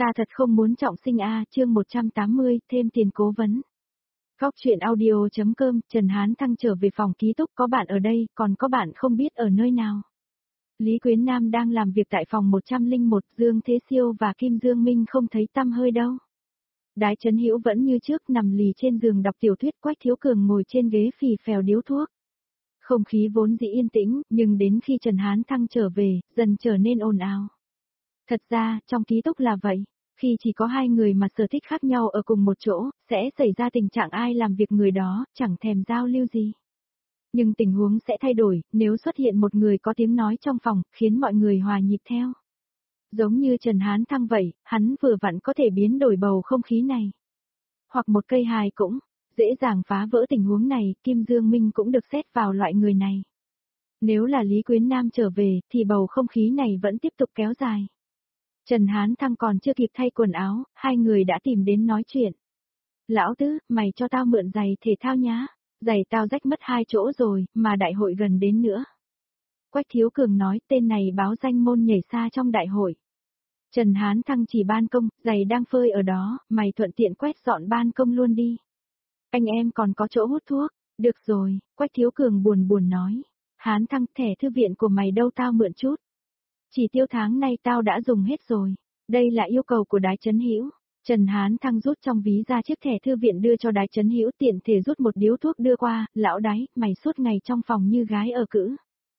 Ta thật không muốn trọng sinh a, chương 180, thêm tiền cố vấn. Góc chuyện audio.com, Trần Hán Thăng trở về phòng ký túc, có bạn ở đây, còn có bạn không biết ở nơi nào. Lý Quyến Nam đang làm việc tại phòng 101, Dương Thế Siêu và Kim Dương Minh không thấy tăm hơi đâu. Đái Chấn Hữu vẫn như trước nằm lì trên giường đọc tiểu thuyết, Quách Thiếu Cường ngồi trên ghế phì phèo điếu thuốc. Không khí vốn dĩ yên tĩnh, nhưng đến khi Trần Hán Thăng trở về, dần trở nên ồn ào. Thật ra, trong ký túc là vậy. Khi chỉ có hai người mà sở thích khác nhau ở cùng một chỗ, sẽ xảy ra tình trạng ai làm việc người đó, chẳng thèm giao lưu gì. Nhưng tình huống sẽ thay đổi, nếu xuất hiện một người có tiếng nói trong phòng, khiến mọi người hòa nhịp theo. Giống như Trần Hán Thăng vậy, hắn vừa vặn có thể biến đổi bầu không khí này. Hoặc một cây hài cũng, dễ dàng phá vỡ tình huống này, Kim Dương Minh cũng được xét vào loại người này. Nếu là Lý Quyến Nam trở về, thì bầu không khí này vẫn tiếp tục kéo dài. Trần Hán Thăng còn chưa kịp thay quần áo, hai người đã tìm đến nói chuyện. Lão Tứ, mày cho tao mượn giày thể thao nhá. Giày tao rách mất 2 chỗ rồi, mà đại hội gần đến nữa. Quách Thiếu Cường nói, tên này báo danh môn nhảy xa trong đại hội. Trần Hán Thăng chỉ ban công, giày đang phơi ở đó, mày thuận tiện quét dọn ban công luôn đi. Anh em còn có chỗ hút thuốc. Được rồi, Quách Thiếu Cường buồn buồn nói. Hán Thăng, thẻ thư viện của mày đâu, tao mượn chút. Chỉ tiêu tháng nay tao đã dùng hết rồi. Đây là yêu cầu của Đái Chấn Hữu. Trần Hán Thăng rút trong ví ra chiếc thẻ thư viện đưa cho Đái Chấn Hữu, tiện thể rút một điếu thuốc đưa qua. Lão Đái, mày suốt ngày trong phòng như gái ở cữ.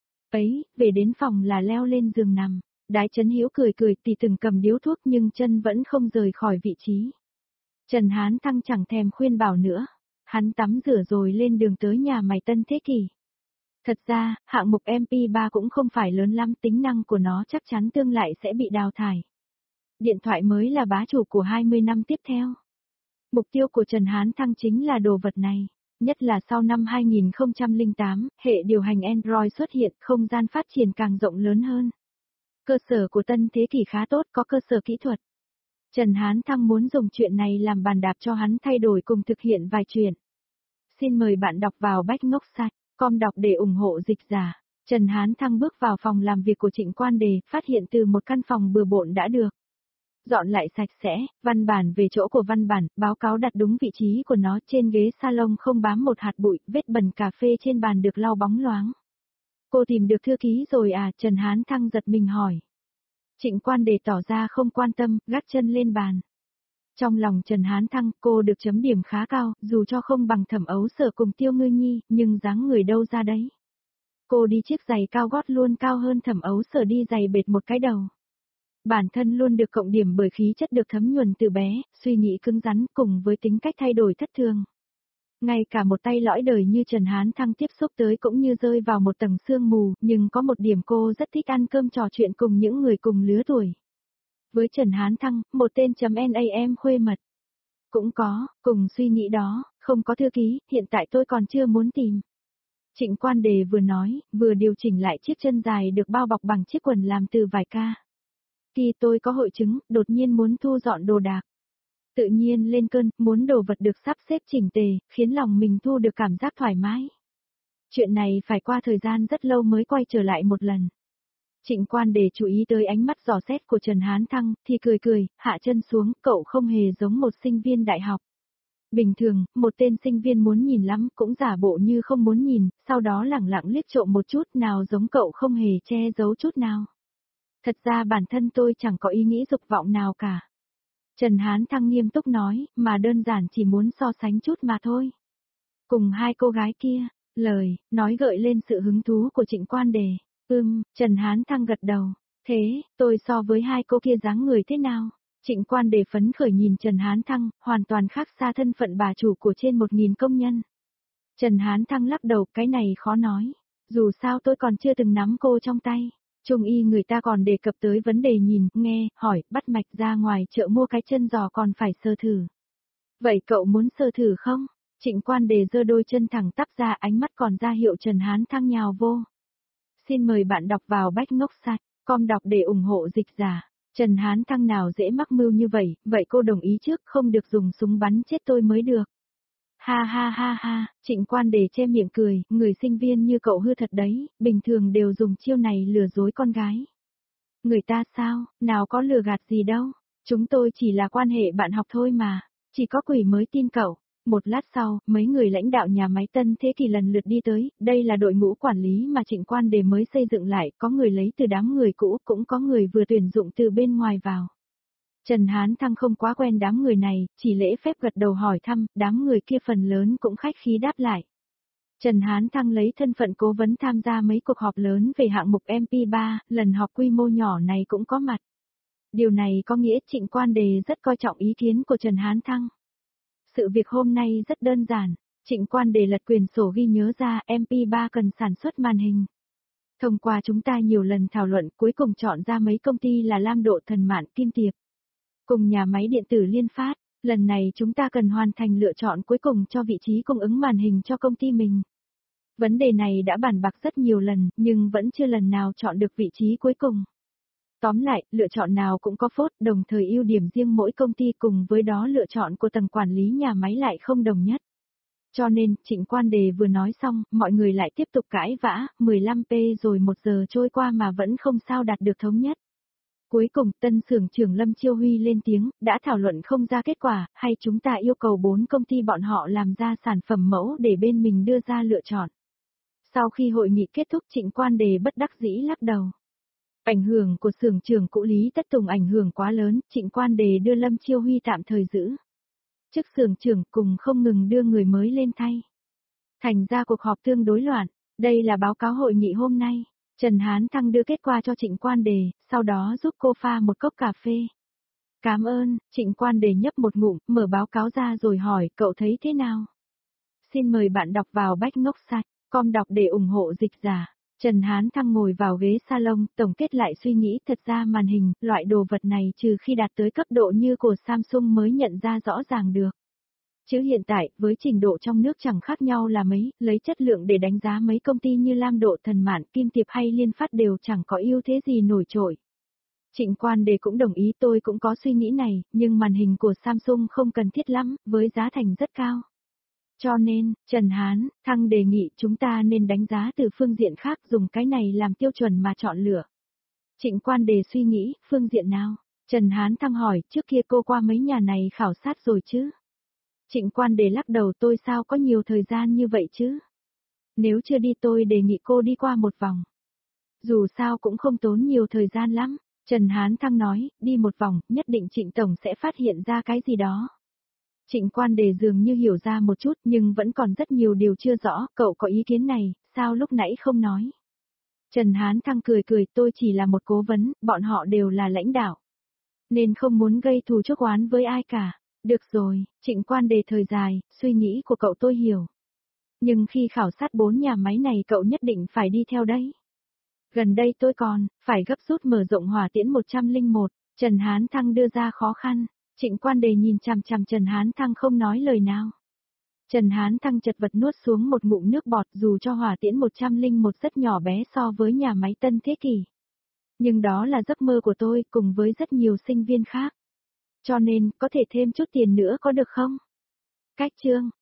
Ấy, về đến phòng là leo lên giường nằm. Đái Chấn Hữu cười cười, tỉ từng cầm điếu thuốc nhưng chân vẫn không rời khỏi vị trí. Trần Hán Thăng chẳng thèm khuyên bảo nữa. Hắn tắm rửa rồi lên đường tới nhà mày Tân Thế Kỷ. Thật ra, hạng mục MP3 cũng không phải lớn lắm, tính năng của nó chắc chắn tương lai sẽ bị đào thải. Điện thoại mới là bá chủ của 20 năm tiếp theo. Mục tiêu của Trần Hán Thăng chính là đồ vật này. Nhất là sau năm 2008, hệ điều hành Android xuất hiện, không gian phát triển càng rộng lớn hơn. Cơ sở của Tân Thế Kỷ khá tốt, có cơ sở kỹ thuật. Trần Hán Thăng muốn dùng chuyện này làm bàn đạp cho hắn thay đổi cùng thực hiện vài chuyện. Xin mời bạn đọc vào Bách Ngốc Site. Com đọc để ủng hộ dịch giả. Trần Hán Thăng bước vào phòng làm việc của Trịnh Quan Đề, phát hiện từ một căn phòng bừa bộn đã được dọn lại sạch sẽ, văn bản về chỗ của văn bản, báo cáo đặt đúng vị trí của nó, trên ghế salon không bám một hạt bụi, vết bẩn cà phê trên bàn được lau bóng loáng. Cô tìm được thư ký rồi à? Trần Hán Thăng giật mình hỏi. Trịnh Quan Đề tỏ ra không quan tâm, gác chân lên bàn. Trong lòng Trần Hán Thăng, cô được chấm điểm khá cao, dù cho không bằng Thẩm Ấu Sở cùng Tiêu Ngư Nhi, nhưng dáng người đâu ra đấy. Cô đi chiếc giày cao gót luôn cao hơn Thẩm Ấu Sở đi giày bệt một cái đầu. Bản thân luôn được cộng điểm bởi khí chất được thấm nhuần từ bé, suy nghĩ cứng rắn cùng với tính cách thay đổi thất thường. Ngay cả một tay lõi đời như Trần Hán Thăng tiếp xúc tới cũng như rơi vào một tầng sương mù, nhưng có một điểm cô rất thích ăn cơm trò chuyện cùng những người cùng lứa tuổi. Với Trần Hán Thăng, một tên .nam khuê mật. Cũng có, cùng suy nghĩ đó, không có thư ký, hiện tại tôi còn chưa muốn tìm. Trịnh Quan Đề vừa nói, vừa điều chỉnh lại chiếc chân dài được bao bọc bằng chiếc quần làm từ vải ca. Khi tôi có hội chứng, đột nhiên muốn thu dọn đồ đạc. Tự nhiên lên cơn, muốn đồ vật được sắp xếp chỉnh tề, khiến lòng mình thu được cảm giác thoải mái. Chuyện này phải qua thời gian rất lâu mới quay trở lại một lần. Trịnh Quan Đề chú ý tới ánh mắt dò xét của Trần Hán Thăng, thì cười cười, hạ chân xuống, cậu không hề giống một sinh viên đại học. Bình thường, một tên sinh viên muốn nhìn lắm, cũng giả bộ như không muốn nhìn, sau đó lẳng lặng liếc trộm một chút, nào giống cậu không hề che giấu chút nào. Thật ra bản thân tôi chẳng có ý nghĩ dục vọng nào cả. Trần Hán Thăng nghiêm túc nói, mà đơn giản chỉ muốn so sánh chút mà thôi. Cùng hai cô gái kia, lời, nói gợi lên sự hứng thú của Trịnh Quan Đề. Trần Hán Thăng gật đầu. Thế, tôi so với hai cô kia dáng người thế nào? Trịnh Quan Đề phấn khởi nhìn Trần Hán Thăng, hoàn toàn khác xa thân phận bà chủ của trên 1.000 công nhân. Trần Hán Thăng lắc đầu, cái này khó nói. Dù sao tôi còn chưa từng nắm cô trong tay. Trung y người ta còn đề cập tới vấn đề nhìn, nghe, hỏi, bắt mạch ra ngoài chợ mua cái chân giò còn phải sơ thử. Vậy cậu muốn sơ thử không? Trịnh Quan Đề giơ đôi chân thẳng tắp ra, ánh mắt còn ra hiệu Trần Hán Thăng nhào vô. Xin mời bạn đọc vào Bách Ngốc Site. Com đọc để ủng hộ dịch giả. Trần Hán Thăng nào dễ mắc mưu như vậy, vậy cô đồng ý trước, không được dùng súng bắn chết tôi mới được. Ha ha ha ha, Trịnh Quan Đề che miệng cười, người sinh viên như cậu hư thật đấy, bình thường đều dùng chiêu này lừa dối con gái. Người ta sao, nào có lừa gạt gì đâu. Chúng tôi chỉ là quan hệ bạn học thôi mà, chỉ có quỷ mới tin cậu. Một lát sau, mấy người lãnh đạo nhà máy Tân Thế Kỷ lần lượt đi tới, đây là đội ngũ quản lý mà Trịnh Quan Đề mới xây dựng lại, có người lấy từ đám người cũ, cũng có người vừa tuyển dụng từ bên ngoài vào. Trần Hán Thăng không quá quen đám người này, chỉ lễ phép gật đầu hỏi thăm, đám người kia phần lớn cũng khách khí đáp lại. Trần Hán Thăng lấy thân phận cố vấn tham gia mấy cuộc họp lớn về hạng mục MP3, lần họp quy mô nhỏ này cũng có mặt. Điều này có nghĩa Trịnh Quan Đề rất coi trọng ý kiến của Trần Hán Thăng. Sự việc hôm nay rất đơn giản, Trịnh Quan Đề lật quyển sổ ghi nhớ ra MP3 cần sản xuất màn hình. Thông qua chúng ta nhiều lần thảo luận cuối cùng chọn ra mấy công ty là Lam Độ, Thần Mạn, Kim Tiệp. Cùng nhà máy điện tử Liên Phát, lần này chúng ta cần hoàn thành lựa chọn cuối cùng cho vị trí cung ứng màn hình cho công ty mình. Vấn đề này đã bàn bạc rất nhiều lần, nhưng vẫn chưa lần nào chọn được vị trí cuối cùng. Tóm lại, lựa chọn nào cũng có phốt, đồng thời ưu điểm riêng mỗi công ty cùng với đó lựa chọn của tầng quản lý nhà máy lại không đồng nhất. Cho nên, Trịnh Quan Đề vừa nói xong, mọi người lại tiếp tục cãi vã, 15p rồi 1 giờ trôi qua mà vẫn không sao đạt được thống nhất. Cuối cùng, tân xưởng trưởng Lâm Chiêu Huy lên tiếng, đã thảo luận không ra kết quả, hay chúng ta yêu cầu 4 công ty bọn họ làm ra sản phẩm mẫu để bên mình đưa ra lựa chọn. Sau khi hội nghị kết thúc Trịnh Quan Đề bất đắc dĩ lắc đầu. Ảnh hưởng của xưởng trưởng cũ Lý Tất Tùng ảnh hưởng quá lớn, Trịnh Quan Đề đưa Lâm Chiêu Huy tạm thời giữ chức xưởng trưởng cùng không ngừng đưa người mới lên thay. Thành ra cuộc họp tương đối loạn, đây là báo cáo hội nghị hôm nay. Trần Hán Thăng đưa kết quả cho Trịnh Quan Đề, sau đó giúp cô pha một cốc cà phê. Cảm ơn, Trịnh Quan Đề nhấp một ngụm, mở báo cáo ra rồi hỏi, cậu thấy thế nào? Xin mời bạn đọc vào bách-ngốc-site.com đọc để ủng hộ dịch giả. Trần Hán Thăng ngồi vào ghế salon, tổng kết lại suy nghĩ, thật ra màn hình, loại đồ vật này trừ khi đạt tới cấp độ như của Samsung mới nhận ra rõ ràng được. Chứ hiện tại, với trình độ trong nước chẳng khác nhau là mấy, lấy chất lượng để đánh giá mấy công ty như Lam Độ, Thần Mạn, Kim Tiệp hay Liên Phát đều chẳng có ưu thế gì nổi trội. Trịnh Quan Đề cũng đồng ý, tôi cũng có suy nghĩ này, nhưng màn hình của Samsung không cần thiết lắm, với giá thành rất cao. Cho nên, Trần Hán Thăng đề nghị chúng ta nên đánh giá từ phương diện khác, dùng cái này làm tiêu chuẩn mà chọn lựa. Trịnh Quan Đề suy nghĩ, phương diện nào? Trần Hán Thăng hỏi, trước kia cô qua mấy nhà này khảo sát rồi chứ? Trịnh Quan Đề lắc đầu, tôi sao có nhiều thời gian như vậy chứ? Nếu chưa đi tôi đề nghị cô đi qua một vòng. Dù sao cũng không tốn nhiều thời gian lắm. Trần Hán Thăng nói, đi một vòng, nhất định Trịnh Tổng sẽ phát hiện ra cái gì đó. Trịnh Quan Đề dường như hiểu ra một chút nhưng vẫn còn rất nhiều điều chưa rõ, cậu có ý kiến này, sao lúc nãy không nói? Trần Hán Thăng cười cười, tôi chỉ là một cố vấn, bọn họ đều là lãnh đạo. Nên không muốn gây thù chuốc oán với ai cả. Được rồi, Trịnh Quan Đề thời dài, suy nghĩ của cậu tôi hiểu. Nhưng khi khảo sát 4 nhà máy này cậu nhất định phải đi theo đấy. Gần đây tôi còn, phải gấp rút mở rộng hỏa tiễn 101, Trần Hán Thăng đưa ra khó khăn. Trịnh Quan Đề nhìn chằm chằm Trần Hán Thăng không nói lời nào. Trần Hán Thăng chật vật nuốt xuống một ngụm nước bọt, dù cho hỏa tiễn 101 rất nhỏ bé so với nhà máy Tân Thế Kỷ. Nhưng đó là giấc mơ của tôi cùng với rất nhiều sinh viên khác. Cho nên, có thể thêm chút tiền nữa có được không? Cách chương